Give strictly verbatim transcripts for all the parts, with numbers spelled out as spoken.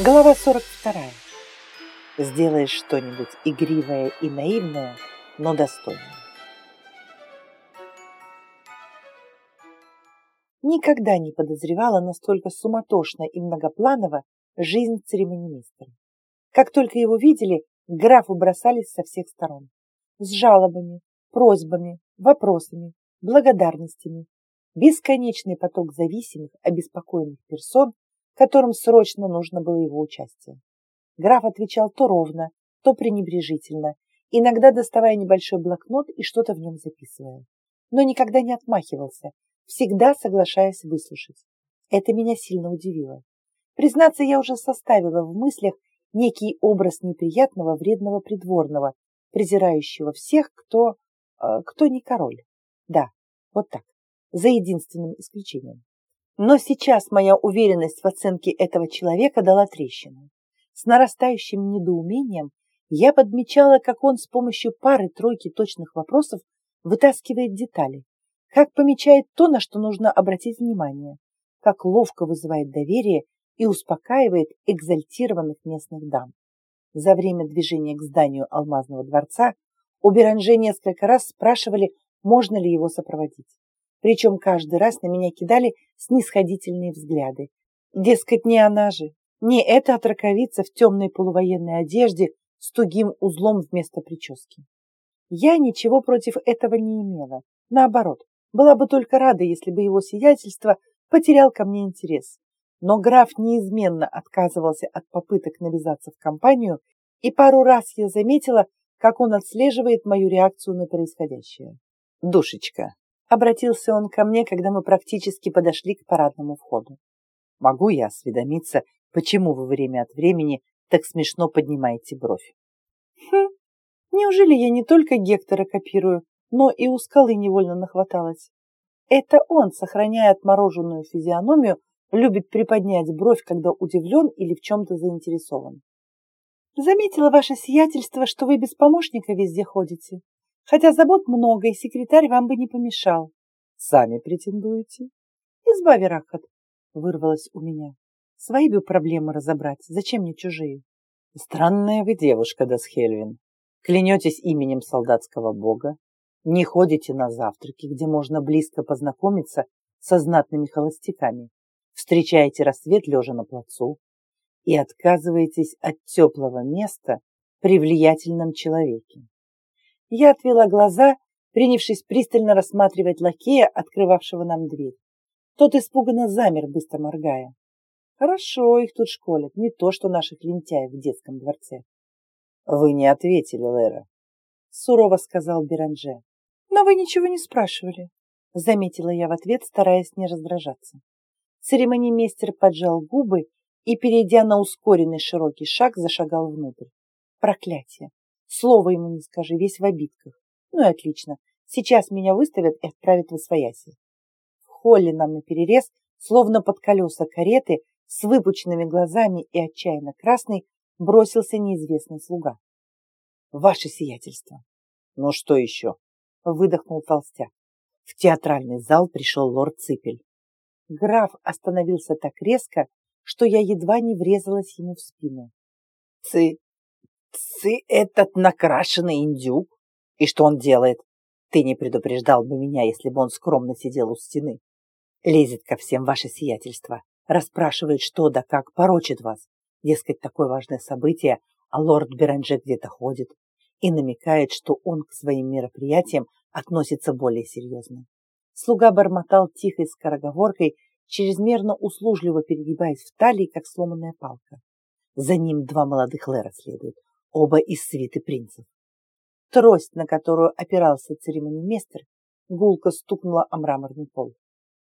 Глава сорок вторая. Сделаешь что-нибудь игривое и наивное, но достойное. Никогда не подозревала настолько суматошно и многопланово жизнь церемонимейстера. Как только его видели, к графу бросались со всех сторон. С жалобами, просьбами, вопросами, благодарностями. Бесконечный поток зависимых, обеспокоенных персон, которым срочно нужно было его участие. Граф отвечал то ровно, то пренебрежительно, иногда доставая небольшой блокнот и что-то в нем записывая. Но никогда не отмахивался, всегда соглашаясь выслушать. Это меня сильно удивило. Признаться, я уже составила в мыслях некий образ неприятного, вредного придворного, презирающего всех, кто... Э, кто не король. Да, вот так, за единственным исключением. Но сейчас моя уверенность в оценке этого человека дала трещину. С нарастающим недоумением я подмечала, как он с помощью пары-тройки точных вопросов вытаскивает детали, как помечает то, на что нужно обратить внимание, как ловко вызывает доверие и успокаивает экзальтированных местных дам. За время движения к зданию Алмазного дворца у Беранже несколько раз спрашивали, можно ли его сопроводить. Причем каждый раз на меня кидали снисходительные взгляды. Дескать, не она же, не эта отраковица в темной полувоенной одежде с тугим узлом вместо прически. Я ничего против этого не имела. Наоборот, была бы только рада, если бы его сиятельство потерял ко мне интерес. Но граф неизменно отказывался от попыток навязаться в компанию, и пару раз я заметила, как он отслеживает мою реакцию на происходящее. «Душечка», — обратился он ко мне, когда мы практически подошли к парадному входу. «Могу я осведомиться, почему вы время от времени так смешно поднимаете бровь?» «Хм, неужели я не только Гектора копирую, но и у скалы невольно нахваталась? Это он, сохраняя отмороженную физиономию, любит приподнять бровь, когда удивлен или в чем-то заинтересован. Заметила ваше сиятельство, что вы без помощника везде ходите, хотя забот много, и секретарь вам бы не помешал. Сами претендуете? Избави, Рахат, вырвалось у меня. Свои бы проблемы разобрать, зачем мне чужие? Странная вы девушка, Дасхельвин. Клянетесь именем солдатского бога, не ходите на завтраки, где можно близко познакомиться со знатными холостяками, встречаете рассвет лежа на плацу и отказываетесь от теплого места при влиятельном человеке. Я отвела глаза, принявшись пристально рассматривать лакея, открывавшего нам дверь. Тот испуганно замер, быстро моргая. Хорошо их тут школят, не то что наших лентяев в детском дворце. — Вы не ответили, Лера, — сурово сказал Беранже. — Но вы ничего не спрашивали, — заметила я в ответ, стараясь не раздражаться. Церемонимейстер поджал губы и, перейдя на ускоренный широкий шаг, зашагал внутрь. Проклятие! Слова ему не скажи, весь в обидках. Ну и отлично, сейчас меня выставят и отправят в освояси. В холле нам наперерез, словно под колеса кареты, с выпученными глазами и отчаянно красный, бросился неизвестный слуга. Ваше сиятельство. Ну что еще? Выдохнул толстяк. В театральный зал пришел лорд Ципель. Граф остановился так резко, что я едва не врезалась ему в спину. Ци... Ци этот накрашенный индюк? И что он делает? Ты не предупреждал бы меня, если бы он скромно сидел у стены. Лезет ко всем ваше сиятельство, расспрашивает что да как, порочит вас. Дескать, такое важное событие, а лорд Беранже где-то ходит, и намекает, что он к своим мероприятиям относится более серьезно. Слуга бормотал тихой скороговоркой, чрезмерно услужливо перегибаясь в талии, как сломанная палка. За ним два молодых Лера следуют, оба из свиты принцев. Трость, на которую опирался церемонимейстер, гулко стукнула о мраморный пол.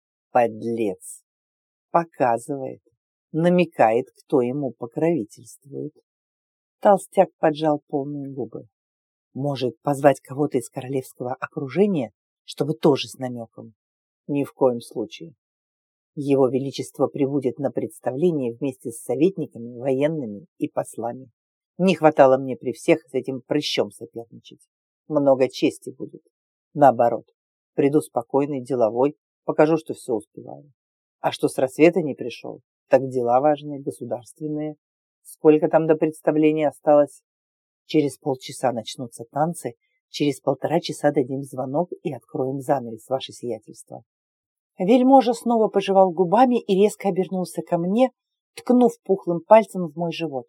Подлец! Показывает, намекает, кто ему покровительствует. Толстяк поджал полные губы. Может, позвать кого-то из королевского окружения, чтобы тоже с намеком? Ни в коем случае. Его Величество прибудет на представление вместе с советниками, военными и послами. Не хватало мне при всех с этим прыщом соперничать. Много чести будет. Наоборот, приду спокойный, деловой, покажу, что все успеваю. А что с рассвета не пришел, так дела важные, государственные. Сколько там до представления осталось? Через полчаса начнутся танцы, через полтора часа дадим звонок и откроем занавес, ваше сиятельство. Вельможа снова пожевал губами и резко обернулся ко мне, ткнув пухлым пальцем в мой живот.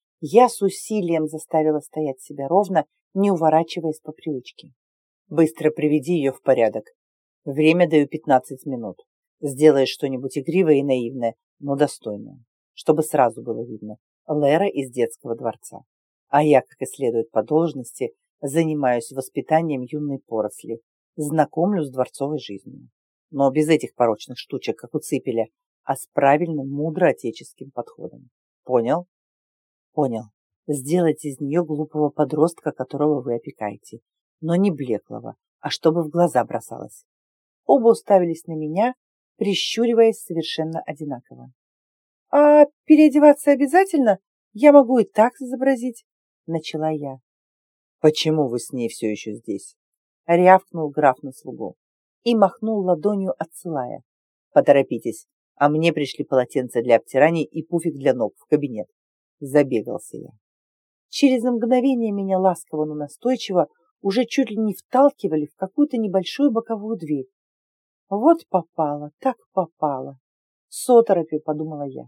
Я с усилием заставила стоять себя ровно, не уворачиваясь по привычке. Быстро приведи ее в порядок. Время даю пятнадцать минут. Сделаешь что-нибудь игривое и наивное, но достойное, чтобы сразу было видно. Лера из детского дворца. А я, как и следует по должности, занимаюсь воспитанием юной поросли, знакомлю с дворцовой жизнью. Но без этих порочных штучек, как у Ципеля, а с правильным, мудро отеческим подходом. Понял? Понял. Сделать из нее глупого подростка, которого вы опекаете. Но не блеклого, а чтобы в глаза бросалось. Оба уставились на меня, прищуриваясь совершенно одинаково. — А переодеваться обязательно? Я могу и так изобразить, — начала я. — Почему вы с ней все еще здесь? — рявкнул граф на слугу и махнул ладонью, отсылая. — Поторопитесь, а мне пришли полотенца для обтираний и пуфик для ног в кабинет. Забегался я. Через мгновение меня ласково, но настойчиво уже чуть ли не вталкивали в какую-то небольшую боковую дверь. Вот попало, так попало. С оторопью подумала я.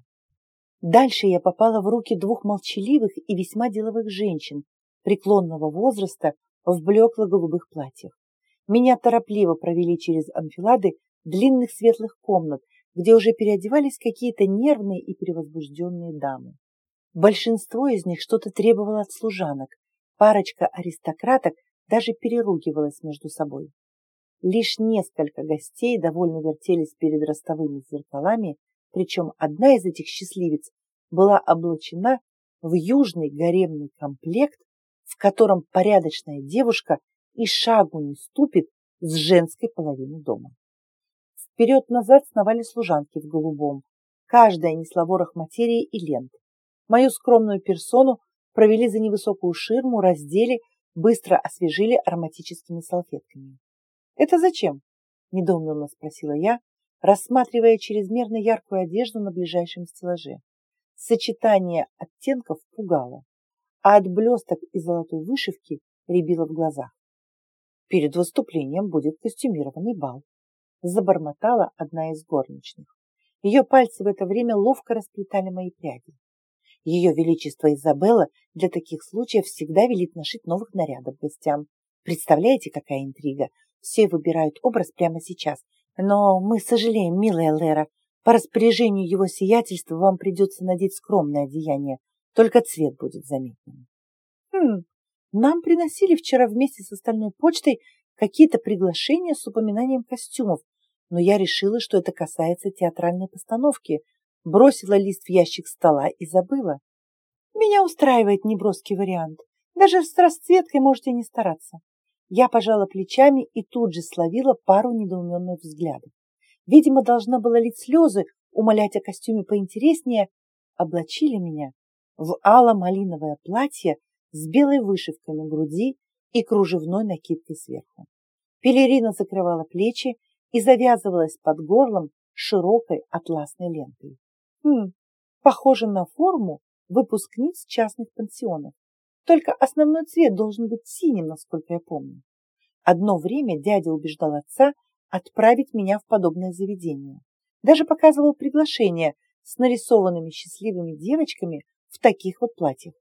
Дальше я попала в руки двух молчаливых и весьма деловых женщин преклонного возраста в блекло-голубых платьях. Меня торопливо провели через анфилады длинных светлых комнат, где уже переодевались какие-то нервные и перевозбужденные дамы. Большинство из них что-то требовало от служанок, парочка аристократок даже переругивалась между собой. Лишь несколько гостей довольно вертелись перед ростовыми зеркалами, причем одна из этих счастливиц была облачена в южный гаремный комплект, в котором порядочная девушка и шагу не ступит с женской половины дома. Вперед-назад сновали служанки в голубом, каждая несла ворох материи и лент. Мою скромную персону провели за невысокую ширму, раздели, быстро освежили ароматическими салфетками. «Это зачем?» – недоуменно спросила я, рассматривая чрезмерно яркую одежду на ближайшем стеллаже. Сочетание оттенков пугало, а от блесток и золотой вышивки рябило в глазах. «Перед выступлением будет костюмированный бал», – забормотала одна из горничных. Ее пальцы в это время ловко расплетали мои пряди. Ее Величество Изабелла для таких случаев всегда велит нашить новых нарядов гостям. Представляете, какая интрига? Все выбирают образ прямо сейчас. Но мы сожалеем, милая Лера, по распоряжению его сиятельства вам придется надеть скромное одеяние, только цвет будет заметным. Хм, нам приносили вчера вместе с остальной почтой какие-то приглашения с упоминанием костюмов, но я решила, что это касается театральной постановки, бросила лист в ящик стола и забыла. Меня устраивает неброский вариант. Даже с расцветкой можете не стараться. Я пожала плечами и тут же словила пару недоуменных взглядов. Видимо, должна была лить слезы, умолять о костюме поинтереснее. Облачили меня в ало-малиновое платье с белой вышивкой на груди и кружевной накидкой сверху. Пелерина закрывала плечи и завязывалась под горлом широкой атласной лентой. Хм, похоже на форму выпускниц частных пансионов. Только основной цвет должен быть синим, насколько я помню. Одно время дядя убеждал отца отправить меня в подобное заведение. Даже показывал приглашение с нарисованными счастливыми девочками в таких вот платьях.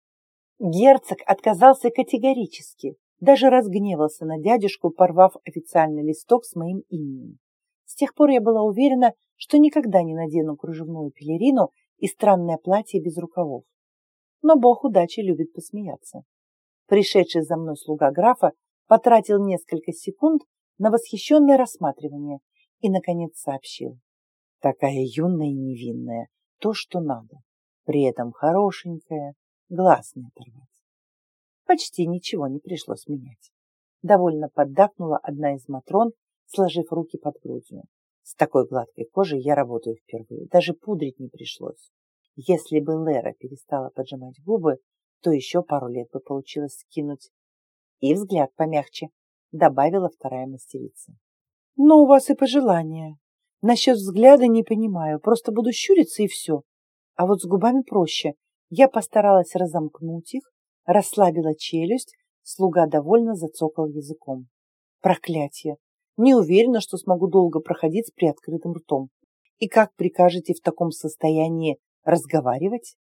Герцог отказался категорически, даже разгневался на дядюшку, порвав официальный листок с моим именем. С тех пор я была уверена, что никогда не надену кружевную пелерину и странное платье без рукавов. Но бог удачи любит посмеяться. Пришедший за мной слуга графа потратил несколько секунд на восхищенное рассматривание и, наконец, сообщил. Такая юная и невинная, то, что надо. При этом хорошенькая, глаз не оторвать. Почти ничего не пришлось менять. Довольно поддакнула одна из матрон, сложив руки под грудью. С такой гладкой кожей я работаю впервые, даже пудрить не пришлось. Если бы Лера перестала поджимать губы, то еще пару лет бы получилось скинуть. И взгляд помягче, добавила вторая мастерица. Но у вас и пожелания. Насчет взгляда не понимаю, просто буду щуриться и все. А вот с губами проще. Я постаралась разомкнуть их, расслабила челюсть, слуга довольно зацокал языком. Проклятие! Не уверена, что смогу долго проходить с приоткрытым ртом. И как прикажете в таком состоянии разговаривать?